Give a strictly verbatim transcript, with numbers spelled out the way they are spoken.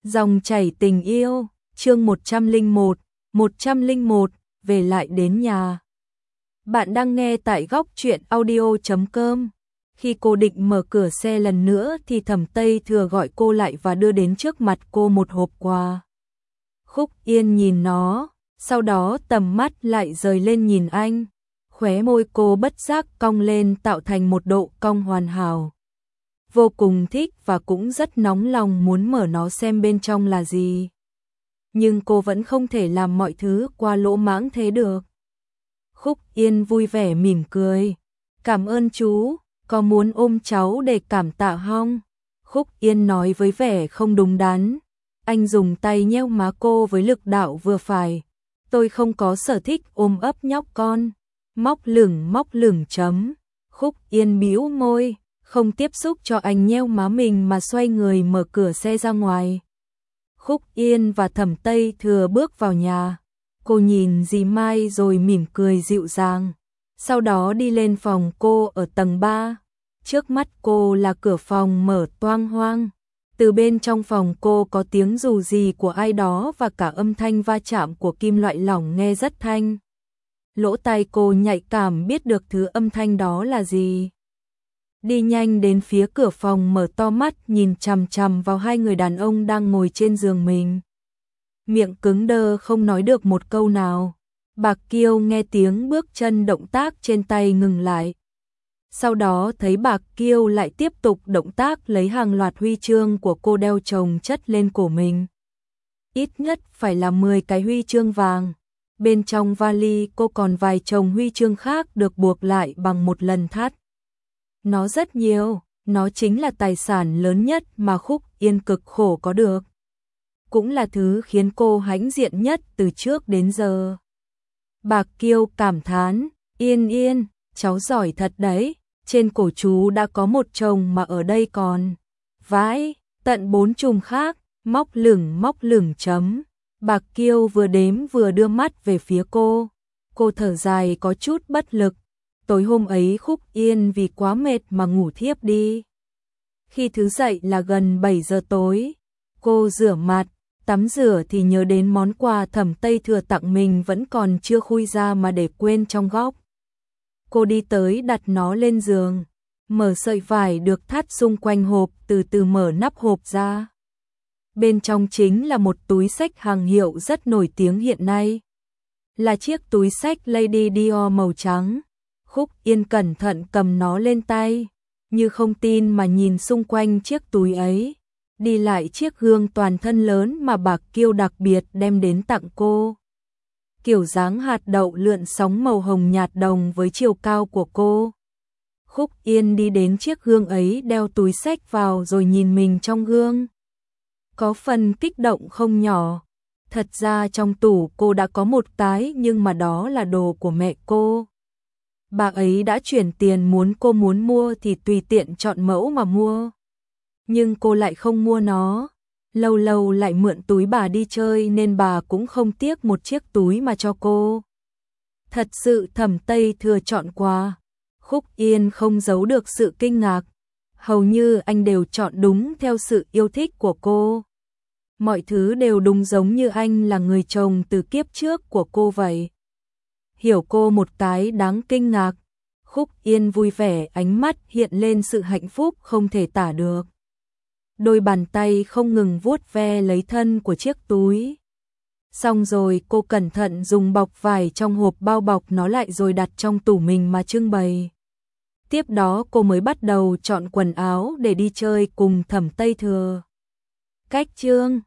Dòng chảy tình yêu, chương một trăm lẻ một, một trăm lẻ một, về lại đến nhà. Bạn đang nghe tại góc truyện audio chấm com. Khi cô định mở cửa xe lần nữa thì Thẩm Tây Thừa gọi cô lại và đưa đến trước mặt cô một hộp quà. Khúc Yên nhìn nó, sau đó tầm mắt lại rời lên nhìn anh. Khóe môi cô bất giác cong lên tạo thành một độ cong hoàn hảo. Vô cùng thích và cũng rất nóng lòng muốn mở nó xem bên trong là gì. Nhưng cô vẫn không thể làm mọi thứ qua lỗ mãng thế được. Khúc Yên vui vẻ mỉm cười. Cảm ơn chú, có muốn ôm cháu để cảm tạ không? Khúc Yên nói với vẻ không đúng đắn. Anh dùng tay nhéo má cô với lực đạo vừa phải. Tôi không có sở thích ôm ấp nhóc con. Móc lửng móc lửng chấm. Khúc Yên bĩu môi, không tiếp xúc cho anh nhéo má mình mà xoay người mở cửa xe ra ngoài. Khúc Yên và Thẩm Tây Thừa bước vào nhà. Cô nhìn dì Mai rồi mỉm cười dịu dàng. Sau đó đi lên phòng cô ở tầng ba. Trước mắt cô là cửa phòng mở toang hoang. Từ bên trong phòng cô có tiếng dù gì của ai đó và cả âm thanh va chạm của kim loại lỏng nghe rất thanh. Lỗ tai cô nhạy cảm biết được thứ âm thanh đó là gì. Đi nhanh đến phía cửa phòng mở to mắt nhìn chằm chằm vào hai người đàn ông đang ngồi trên giường mình. Miệng cứng đơ không nói được một câu nào. Bạc Kiêu nghe tiếng bước chân động tác trên tay ngừng lại. Sau đó thấy Bạc Kiêu lại tiếp tục động tác lấy hàng loạt huy chương của cô đeo chồng chất lên cổ mình. Ít nhất phải là mười cái huy chương vàng. Bên trong vali cô còn vài chồng huy chương khác được buộc lại bằng một lần thắt. Nó rất nhiều, nó chính là tài sản lớn nhất mà Khúc Yên cực khổ có được. Cũng là thứ khiến cô hãnh diện nhất từ trước đến giờ. Bạc Kiêu cảm thán, Yên Yên, cháu giỏi thật đấy, trên cổ chú đã có một chồng mà ở đây còn vãi, tận bốn chùm khác, móc lửng móc lửng chấm. Bạc Kiêu vừa đếm vừa đưa mắt về phía cô. Cô thở dài có chút bất lực. Tối hôm ấy Khúc Yên vì quá mệt mà ngủ thiếp đi. Khi thứ dậy là gần bảy giờ tối. Cô rửa mặt, tắm rửa thì nhớ đến món quà Thẩm Tây Thừa tặng mình vẫn còn chưa khui ra mà để quên trong góc. Cô đi tới đặt nó lên giường. Mở sợi vải được thắt xung quanh hộp, từ từ mở nắp hộp ra. Bên trong chính là một túi xách hàng hiệu rất nổi tiếng hiện nay. Là chiếc túi xách Lady Dior màu trắng. Khúc Yên cẩn thận cầm nó lên tay, như không tin mà nhìn xung quanh chiếc túi ấy. Đi lại chiếc gương toàn thân lớn mà Bạc Kiêu đặc biệt đem đến tặng cô. Kiểu dáng hạt đậu lượn sóng màu hồng nhạt đồng với chiều cao của cô. Khúc Yên đi đến chiếc gương ấy đeo túi xách vào rồi nhìn mình trong gương. Có phần kích động không nhỏ. Thật ra trong tủ cô đã có một cái nhưng mà đó là đồ của mẹ cô. Bà ấy đã chuyển tiền muốn cô muốn mua thì tùy tiện chọn mẫu mà mua. Nhưng cô lại không mua nó. Lâu lâu lại mượn túi bà đi chơi nên bà cũng không tiếc một chiếc túi mà cho cô. Thật sự Thẩm Tây Thừa chọn quà. Khúc Yên không giấu được sự kinh ngạc. Hầu như anh đều chọn đúng theo sự yêu thích của cô. Mọi thứ đều đúng giống như anh là người chồng từ kiếp trước của cô vậy. Hiểu cô một cái đáng kinh ngạc. Khúc Yên vui vẻ, ánh mắt hiện lên sự hạnh phúc không thể tả được. Đôi bàn tay không ngừng vuốt ve lấy thân của chiếc túi. Xong rồi cô cẩn thận dùng bọc vải trong hộp bao bọc nó lại rồi đặt trong tủ mình mà trưng bày. Tiếp đó cô mới bắt đầu chọn quần áo để đi chơi cùng Thẩm Tây Thừa. Cách chương